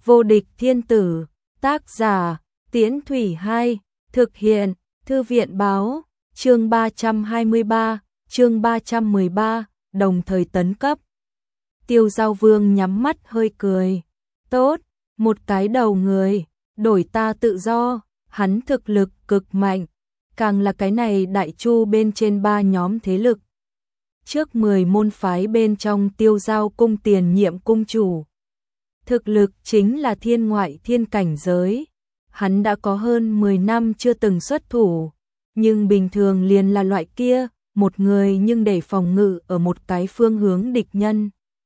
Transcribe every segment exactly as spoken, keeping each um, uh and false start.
Vô địch thiên tử, tác giả, Tiễn Thủy hai, thực hiện, Thư viện báo, chương ba trăm hai mươi ba, chương ba trăm mười ba, đồng thời tấn cấp. Tiêu Giao Vương nhắm mắt hơi cười, tốt, một cái đầu người, đổi ta tự do, hắn thực lực cực mạnh, càng là cái này đại chu bên trên ba nhóm thế lực. Trước mười môn phái bên trong Tiêu Giao cung tiền nhiệm cung chủ. Thực lực chính là thiên ngoại thiên cảnh giới, hắn đã có hơn mười năm chưa từng xuất thủ, nhưng bình thường liền là loại kia, một người nhưng để phòng ngự ở một cái phương hướng địch nhân.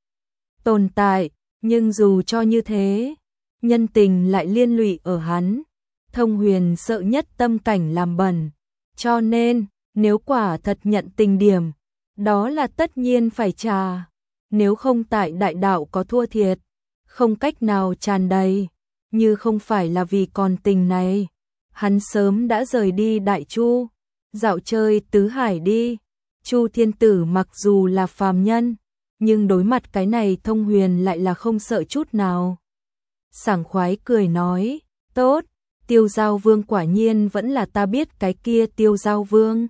Tồn tại, nhưng dù cho như thế, nhân tình lại liên lụy ở hắn, Thông Huyền sợ nhất tâm cảnh làm bẩn, cho nên, nếu quả thật nhận tình điểm, đó là tất nhiên phải trả, nếu không tại đại đạo có thua thiệt, không cách nào tràn đầy, như không phải là vì còn tình này, hắn sớm đã rời đi Đại Chu, dạo chơi tứ hải đi. Chu Thiên Tử mặc dù là phàm nhân, nhưng đối mặt cái này Thông Huyền lại là không sợ chút nào. Sảng khoái cười nói, tốt, Tiêu Giao Vương quả nhiên vẫn là ta biết cái kia Tiêu Giao Vương.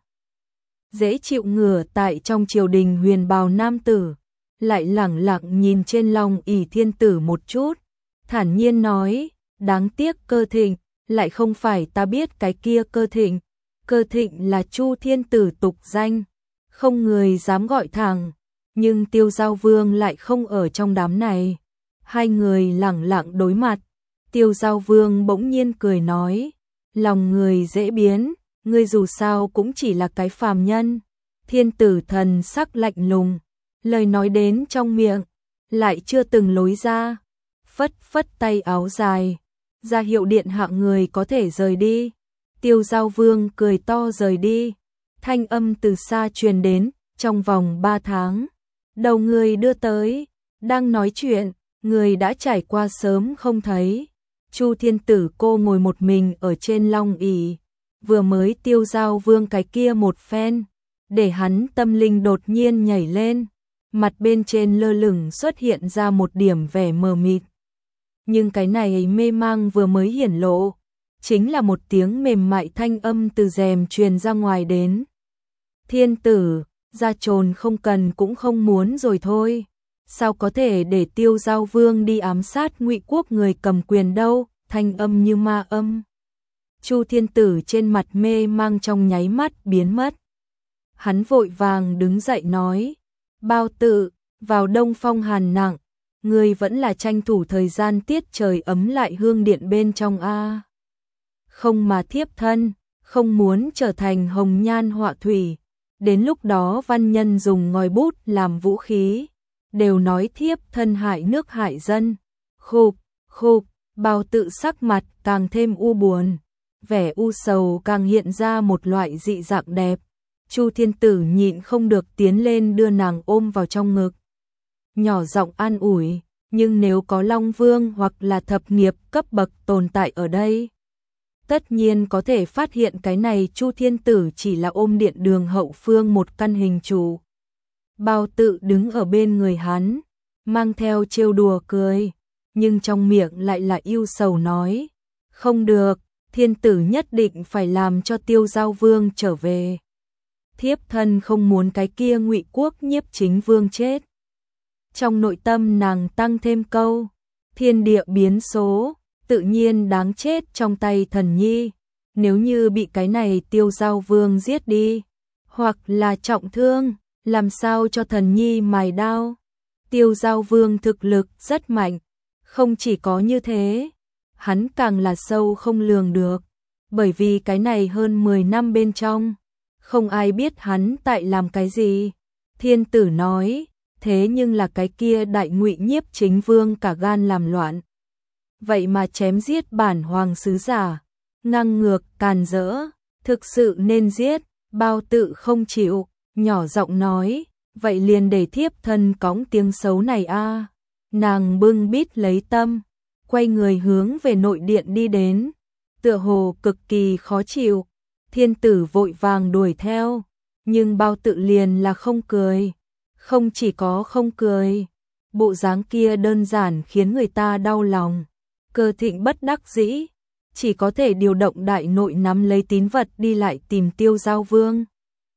Dễ chịu ngửa tại trong triều đình huyền bào nam tử, lại lẳng lặng nhìn trên lòng ỷ thiên tử một chút, thản nhiên nói, đáng tiếc Cơ Thịnh, lại không phải ta biết cái kia Cơ Thịnh, Cơ Thịnh là Chu Thiên Tử tục danh, không người dám gọi thẳng, nhưng Tiêu Giao Vương lại không ở trong đám này. Hai người lẳng lặng đối mặt, Tiêu Giao Vương bỗng nhiên cười nói, lòng người dễ biến, ngươi dù sao cũng chỉ là cái phàm nhân. Thiên tử thần sắc lạnh lùng, lời nói đến trong miệng, lại chưa từng lối ra, phất phất tay áo dài, ra hiệu điện hạ người có thể rời đi. Tiêu Giao Vương cười to rời đi, thanh âm từ xa truyền đến, trong vòng ba tháng, đầu người đưa tới, đang nói chuyện, người đã trải qua sớm không thấy. Chu Thiên Tử cô ngồi một mình ở trên long ỷ, vừa mới Tiêu Giao Vương cái kia một phen, để hắn tâm linh đột nhiên nhảy lên, mặt bên trên lơ lửng xuất hiện ra một điểm vẻ mờ mịt. Nhưng cái này mê mang vừa mới hiển lộ, chính là một tiếng mềm mại thanh âm từ rèm truyền ra ngoài đến. Thiên tử, ra trồn không cần cũng không muốn rồi thôi. Sao có thể để Tiêu Giao Vương đi ám sát Ngụy Quốc người cầm quyền đâu, thanh âm như ma âm. Chu Thiên Tử trên mặt mê mang trong nháy mắt biến mất. Hắn vội vàng đứng dậy nói, Bao Tự, vào đông phong hàn nặng, ngươi vẫn là tranh thủ thời gian tiết trời ấm lại hương điện bên trong a. Không mà thiếp thân, không muốn trở thành hồng nhan họa thủy, đến lúc đó văn nhân dùng ngòi bút làm vũ khí, đều nói thiếp thân hại nước hại dân. Khục, khục, Bao Tự sắc mặt càng thêm u buồn, vẻ u sầu càng hiện ra một loại dị dạng đẹp. Chu Thiên Tử nhịn không được tiến lên đưa nàng ôm vào trong ngực, nhỏ giọng an ủi, nhưng nếu có Long Vương hoặc là thập nghiệp cấp bậc tồn tại ở đây, tất nhiên có thể phát hiện cái này Chu Thiên Tử chỉ là ôm điện đường hậu phương một căn hình trụ. Bao Tự đứng ở bên người hắn, mang theo trêu đùa cười, nhưng trong miệng lại là yêu sầu nói, không được, thiên tử nhất định phải làm cho Tiêu Giao Vương trở về. Thiếp thân không muốn cái kia Ngụy Quốc Nhiếp Chính Vương chết. Trong nội tâm nàng tăng thêm câu, thiên địa biến số, tự nhiên đáng chết trong tay thần nhi. Nếu như bị cái này Tiêu Giao Vương giết đi, hoặc là trọng thương, làm sao cho thần nhi mài đao. Tiêu Giao Vương thực lực rất mạnh, không chỉ có như thế, hắn càng là sâu không lường được, bởi vì cái này hơn mười năm bên trong, không ai biết hắn tại làm cái gì. Thiên tử nói, thế nhưng là cái kia đại Ngụy Nhiếp Chính Vương cả gan làm loạn. Vậy mà chém giết bản hoàng sứ giả, ngang ngược càn rỡ, thực sự nên giết. Bao Tự không chịu, nhỏ giọng nói, vậy liền để thiếp thân cõng tiếng xấu này a. Nàng bưng bít lấy tâm, quay người hướng về nội điện đi đến, tựa hồ cực kỳ khó chịu. Thiên tử vội vàng đuổi theo, nhưng Bao Tự liền là không cười, không chỉ có không cười, bộ dáng kia đơn giản khiến người ta đau lòng. Cơ Thịnh bất đắc dĩ, chỉ có thể điều động đại nội nắm lấy tín vật đi lại tìm Tiêu Giao Vương.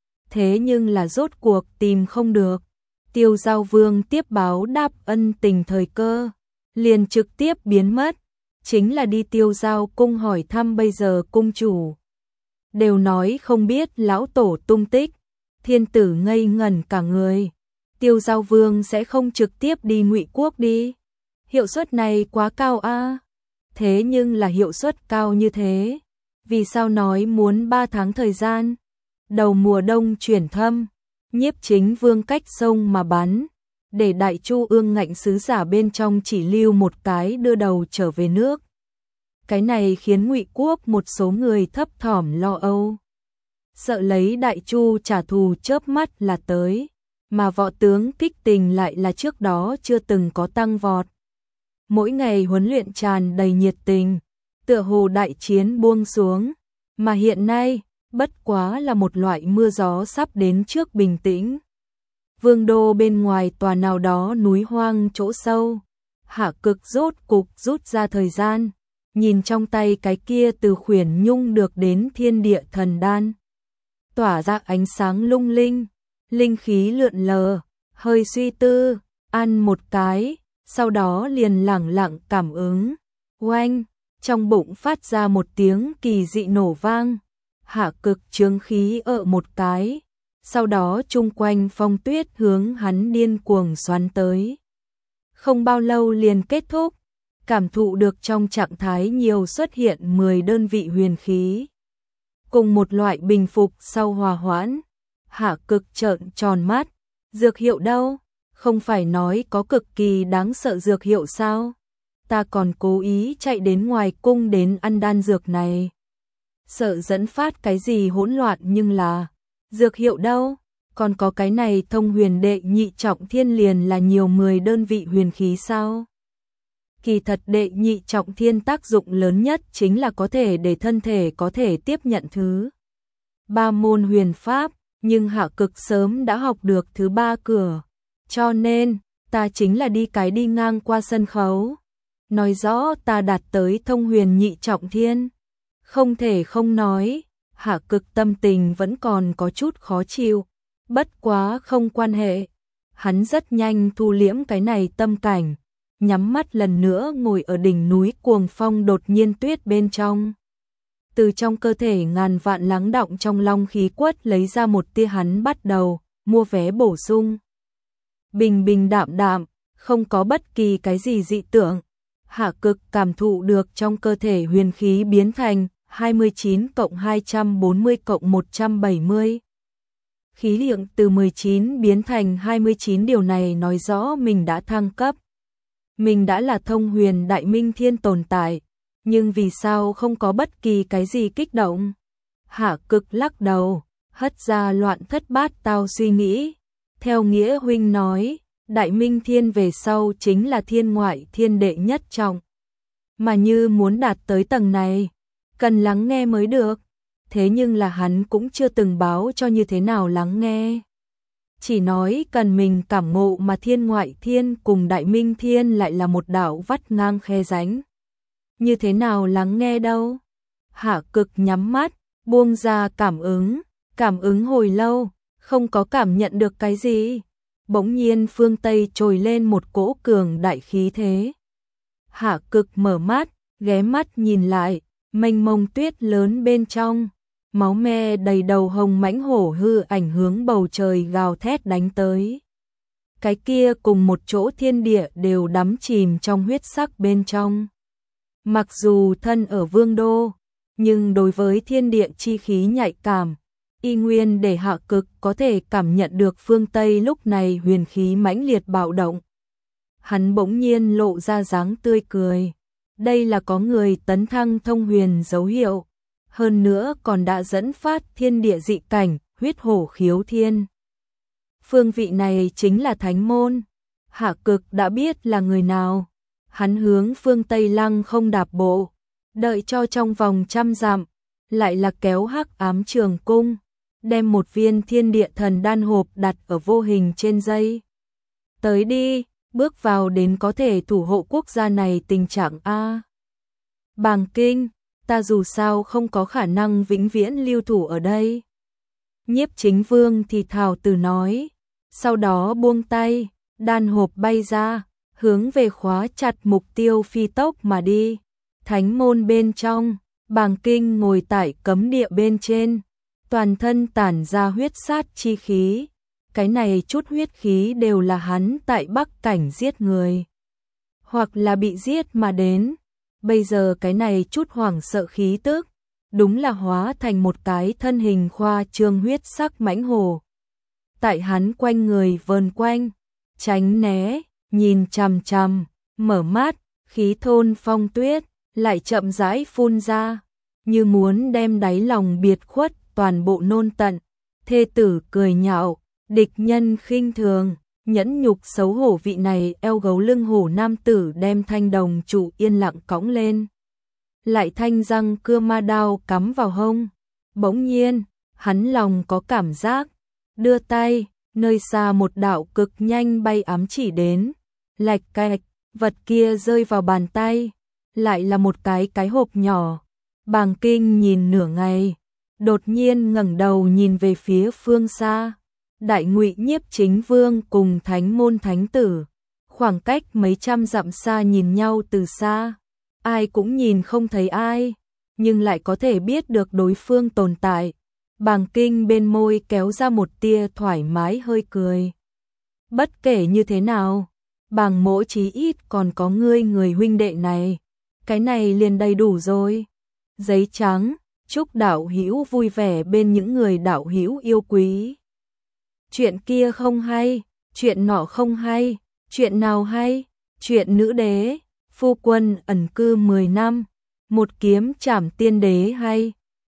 Thế nhưng là rốt cuộc tìm không được. Tiêu Giao Vương tiếp báo đáp ân tình thời cơ, liền trực tiếp biến mất, chính là đi Tiêu Giao cung hỏi thăm bây giờ cung chủ. Đều nói không biết lão tổ tung tích, thiên tử ngây ngẩn cả người. Tiêu Giao Vương sẽ không trực tiếp đi Ngụy Quốc đi. Hiệu suất này quá cao a. À? Thế nhưng là hiệu suất cao như thế, vì sao nói muốn ba tháng thời gian? Đầu mùa đông chuyển thâm, Nhiếp Chính Vương cách sông mà bắn, để Đại Chu ương ngạnh sứ giả bên trong chỉ lưu một cái đưa đầu trở về nước. Cái này khiến Ngụy Quốc một số người thấp thỏm lo âu. Sợ lấy Đại Chu trả thù chớp mắt là tới, mà võ tướng kích tình lại là trước đó chưa từng có tăng vọt. Mỗi ngày huấn luyện tràn đầy nhiệt tình, tựa hồ đại chiến buông xuống, mà hiện nay, bất quá là một loại mưa gió sắp đến trước bình tĩnh. Vương đô bên ngoài tòa nào đó núi hoang chỗ sâu, Hạ Cực rốt cục rút ra thời gian, nhìn trong tay cái kia từ khuyển nhung được đến thiên địa thần đan. Tỏa ra ánh sáng lung linh, linh khí lượn lờ, hơi suy tư, ăn một cái, sau đó liền lẳng lặng cảm ứng. Oanh, trong bụng phát ra một tiếng kỳ dị nổ vang. Hạ Cực chướng khí ợ một cái, sau đó chung quanh phong tuyết hướng hắn điên cuồng xoắn tới. Không bao lâu liền kết thúc, cảm thụ được trong trạng thái nhiều xuất hiện mười đơn vị huyền khí. Cùng một loại bình phục sau hòa hoãn, Hạ Cực trợn tròn mắt, dược hiệu đâu? Không phải nói có cực kỳ đáng sợ dược hiệu sao? Ta còn cố ý chạy đến ngoài cung đến ăn đan dược này. Sợ dẫn phát cái gì hỗn loạn, nhưng là dược hiệu đâu? Còn có cái này thông huyền đệ nhị trọng thiên liền là nhiều mười đơn vị huyền khí sao? Kỳ thật đệ nhị trọng thiên tác dụng lớn nhất chính là có thể để thân thể có thể tiếp nhận thứ ba môn huyền pháp, nhưng Hạ Cực sớm đã học được thứ ba cửa, cho nên ta chính là đi cái đi ngang qua sân khấu, nói rõ ta đạt tới thông huyền nhị trọng thiên. Không thể không nói, Hạ Cực tâm tình vẫn còn có chút khó chịu, bất quá không quan hệ, hắn rất nhanh thu liễm cái này tâm cảnh, nhắm mắt lần nữa ngồi ở đỉnh núi cuồng phong đột nhiên tuyết bên trong. Từ trong cơ thể ngàn vạn lắng đọng trong long khí quất lấy ra một tia, hắn bắt đầu mua vé bổ sung. Bình bình đạm đạm, không có bất kỳ cái gì dị tượng. Hạ Cực cảm thụ được trong cơ thể huyền khí biến thành hai mươi chín cộng hai trăm bốn mươi cộng một trăm bảy mươi. Khí lượng từ mười chín biến thành hai mươi chín, điều này nói rõ mình đã thăng cấp. Mình đã là thông huyền đại minh thiên tồn tại, nhưng vì sao không có bất kỳ cái gì kích động? Hạ Cực lắc đầu, hất ra loạn thất bát tao suy nghĩ. Theo Nghĩa huynh nói, đại minh thiên về sau chính là thiên ngoại thiên đệ nhất trọng. Mà như muốn đạt tới tầng này, cần lắng nghe mới được. Thế nhưng là hắn cũng chưa từng báo cho như thế nào lắng nghe. Chỉ nói cần mình cảm ngộ, mà thiên ngoại thiên cùng đại minh thiên lại là một đạo vắt ngang khe rãnh. Như thế nào lắng nghe đâu? Hạ Cực nhắm mắt, buông ra cảm ứng, cảm ứng hồi lâu, không có cảm nhận được cái gì. Bỗng nhiên phương Tây trồi lên một cỗ cường đại khí thế. Hạ Cực mở mắt, ghé mắt nhìn lại, mênh mông tuyết lớn bên trong, máu me đầy đầu hồng mãnh hổ hư ảnh hướng bầu trời gào thét đánh tới. Cái kia cùng một chỗ thiên địa đều đắm chìm trong huyết sắc bên trong. Mặc dù thân ở vương đô, nhưng đối với thiên địa chi khí nhạy cảm, y nguyên để Hạ Cực có thể cảm nhận được phương Tây lúc này huyền khí mãnh liệt bạo động. Hắn bỗng nhiên lộ ra dáng tươi cười. Đây là có người tấn thăng thông huyền dấu hiệu, hơn nữa còn đã dẫn phát thiên địa dị cảnh, huyết hổ khiếu thiên. Phương vị này chính là Thánh Môn. Hạ Cực đã biết là người nào. Hắn hướng phương Tây lăng không đạp bộ, đợi cho trong vòng trăm dặm, lại là kéo hắc ám trường cung, đem một viên thiên địa thần đan hộp đặt ở vô hình trên dây. Tới đi, bước vào đến có thể thủ hộ quốc gia này tình trạng A. Bàng Kinh, ta dù sao không có khả năng vĩnh viễn lưu thủ ở đây. Nhiếp Chính Vương thì thào từ nói, sau đó buông tay, đan hộp bay ra, hướng về khóa chặt mục tiêu phi tốc mà đi. Thánh môn bên trong, Bàng Kinh ngồi tại cấm địa bên trên, toàn thân tản ra huyết sát chi khí. Cái này chút huyết khí đều là hắn tại Bắc Cảnh giết người, hoặc là bị giết mà đến. Bây giờ cái này chút hoảng sợ khí tức, đúng là hóa thành một cái thân hình khoa trương huyết sắc mãnh hổ. Tại hắn quanh người vờn quanh, tránh né, nhìn chằm chằm, mở mắt, khí thôn phong tuyết, lại chậm rãi phun ra, như muốn đem đáy lòng biệt khuất toàn bộ nôn tận. Thê tử cười nhạo, địch nhân khinh thường, nhẫn nhục xấu hổ. Vị này eo gấu lưng hổ nam tử đem thanh đồng trụ yên lặng cõng lên, lại thanh răng cưa ma đao cắm vào hông. Bỗng nhiên, hắn lòng có cảm giác, đưa tay, nơi xa một đạo cực nhanh bay ám chỉ đến, lạch cạch, vật kia rơi vào bàn tay, lại là một cái cái hộp nhỏ. Bàng Kinh nhìn nửa ngày, đột nhiên ngẩng đầu nhìn về phía phương xa. Đại Ngụy Nhiếp Chính Vương cùng Thánh môn thánh tử, khoảng cách mấy trăm dặm xa nhìn nhau từ xa, ai cũng nhìn không thấy ai, nhưng lại có thể biết được đối phương tồn tại. Bàng Kinh bên môi kéo ra một tia thoải mái hơi cười. Bất kể như thế nào, Bàng mỗ chí ít còn có ngươi người huynh đệ này, cái này liền đầy đủ rồi. Giấy trắng, chúc đạo hữu vui vẻ bên những người đạo hữu yêu quý. Chuyện kia không hay, chuyện nọ không hay, chuyện nào hay? Chuyện nữ đế, phu quân ẩn cư mười năm, một kiếm trảm tiên đế hay?